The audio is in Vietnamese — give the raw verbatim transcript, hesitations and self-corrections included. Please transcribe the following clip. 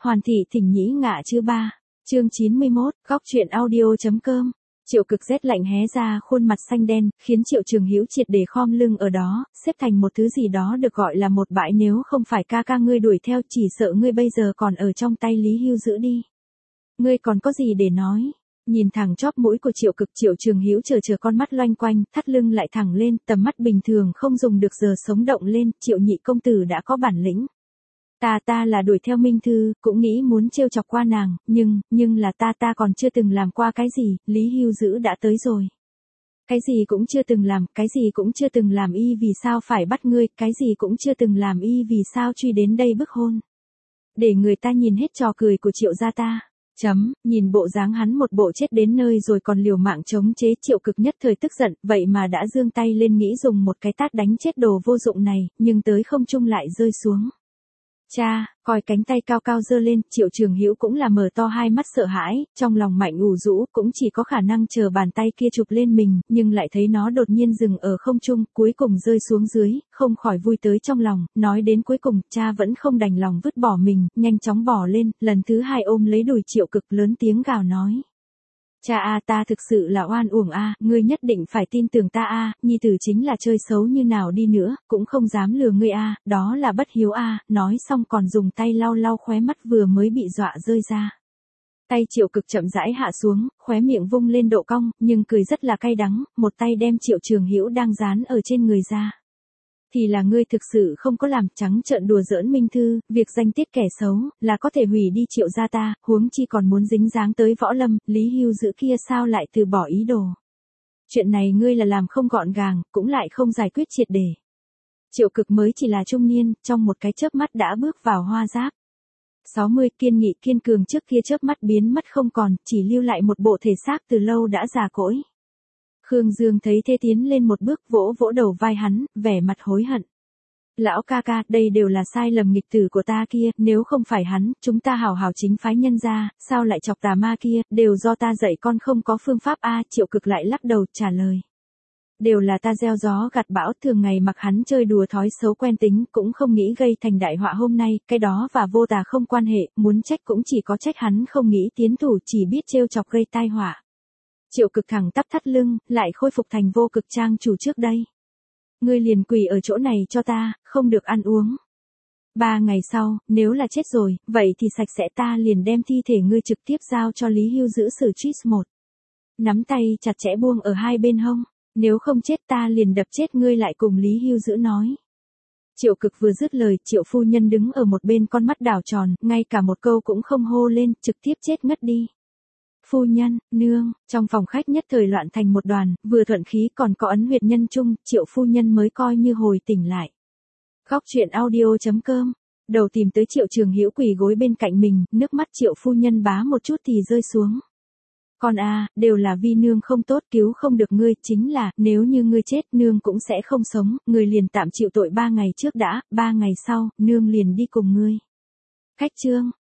Hoàn thị thỉnh nhĩ ngạ chứ ba. Chương chín mươi mốt, góc truyện audio.com. Triệu Cực rét lạnh hé ra khuôn mặt xanh đen, khiến Triệu Trường Hữu triệt để khom lưng ở đó, xếp thành một thứ gì đó được gọi là một bãi, nếu không phải ca ca ngươi đuổi theo, chỉ sợ ngươi bây giờ còn ở trong tay Lý Hưu giữ đi. Ngươi còn có gì để nói? Nhìn thẳng chóp mũi của Triệu Cực, Triệu Trường Hữu chờ chờ con mắt loanh quanh, thắt lưng lại thẳng lên, tầm mắt bình thường không dùng được giờ sống động lên, Triệu nhị công tử đã có bản lĩnh. Ta ta là đuổi theo Minh Thư, cũng nghĩ muốn trêu chọc qua nàng, nhưng, nhưng là ta ta còn chưa từng làm qua cái gì, Lý Hưu Dữ đã tới rồi. Cái gì cũng chưa từng làm, cái gì cũng chưa từng làm, y vì sao phải bắt ngươi, cái gì cũng chưa từng làm, y vì sao truy đến đây bức hôn. Để người ta nhìn hết trò cười của Triệu gia ta. Chấm, nhìn bộ dáng hắn một bộ chết đến nơi rồi còn liều mạng chống chế, Triệu Cực nhất thời tức giận, vậy mà đã giương tay lên nghĩ dùng một cái tát đánh chết đồ vô dụng này, nhưng tới không trung lại rơi xuống. Cha, coi cánh tay cao cao giơ lên, Triệu Trường Hữu cũng là mở to hai mắt sợ hãi, trong lòng mạnh ủ rũ, cũng chỉ có khả năng chờ bàn tay kia chụp lên mình, nhưng lại thấy nó đột nhiên dừng ở không trung, cuối cùng rơi xuống dưới, không khỏi vui tới trong lòng, nói đến cuối cùng, cha vẫn không đành lòng vứt bỏ mình, nhanh chóng bỏ lên, lần thứ hai ôm lấy đùi Triệu Cực, lớn tiếng gào nói. Cha a, ta thực sự là oan uổng a, ngươi nhất định phải tin tưởng ta a, nhi tử chính là chơi xấu như nào đi nữa, cũng không dám lừa ngươi a, đó là bất hiếu a, nói xong còn dùng tay lau lau khóe mắt vừa mới bị dọa rơi ra. Tay Triệu Cực chậm rãi hạ xuống, khóe miệng vung lên độ cong, nhưng cười rất là cay đắng, một tay đem Triệu Trường Hữu đang dán ở trên người ra. Thì là ngươi thực sự không có làm, trắng trợn đùa giỡn Minh Thư, việc danh tiết kẻ xấu, là có thể hủy đi Triệu gia ta, huống chi còn muốn dính dáng tới Võ Lâm, Lý Hưu Dữ kia sao lại từ bỏ ý đồ. Chuyện này ngươi là làm không gọn gàng, cũng lại không giải quyết triệt để. Triệu Cực mới chỉ là trung niên, trong một cái chớp mắt đã bước vào hoa giáp. sáu mươi, kiên nghị kiên cường trước kia chớp mắt biến mất không còn, chỉ lưu lại một bộ thể xác từ lâu đã già cỗi. Khương Dương thấy thế tiến lên một bước, vỗ vỗ đầu vai hắn, vẻ mặt hối hận. Lão ca ca, đây đều là sai lầm nghịch tử của ta kia, nếu không phải hắn, chúng ta hảo hảo chính phái nhân ra, sao lại chọc tà ma kia, đều do ta dạy con không có phương pháp a. Triệu Cực lại lắc đầu trả lời. Đều là ta gieo gió gặt bão, thường ngày mặc hắn chơi đùa thói xấu quen tính, cũng không nghĩ gây thành đại họa hôm nay, cái đó và vô tà không quan hệ, muốn trách cũng chỉ có trách hắn không nghĩ tiến thủ, chỉ biết trêu chọc gây tai họa. Triệu Cực thẳng tắp thắt lưng, lại khôi phục thành vô cực trang chủ trước đây. Ngươi liền quỳ ở chỗ này cho ta, không được ăn uống. Ba ngày sau, nếu là chết rồi, vậy thì sạch sẽ, ta liền đem thi thể ngươi trực tiếp giao cho Lý Hưu Giữ xử trí một. Nắm tay chặt chẽ buông ở hai bên hông, nếu không chết ta liền đập chết ngươi lại, cùng Lý Hưu Giữ nói. Triệu Cực vừa dứt lời, Triệu phu nhân đứng ở một bên con mắt đảo tròn, ngay cả một câu cũng không hô lên, trực tiếp chết ngất đi. Phu nhân, nương, trong phòng khách nhất thời loạn thành một đoàn, vừa thuận khí còn có ấn huyệt nhân chung, Triệu phu nhân mới coi như hồi tỉnh lại. Góc truyện audio.com. Đầu tìm tới Triệu Trường Hữu quỳ gối bên cạnh mình, nước mắt Triệu phu nhân bá một chút thì rơi xuống. Con a, đều là vì nương không tốt, cứu không được ngươi, chính là, nếu như ngươi chết, nương cũng sẽ không sống, ngươi liền tạm chịu tội ba ngày trước đã, ba ngày sau, nương liền đi cùng ngươi. Cách chương.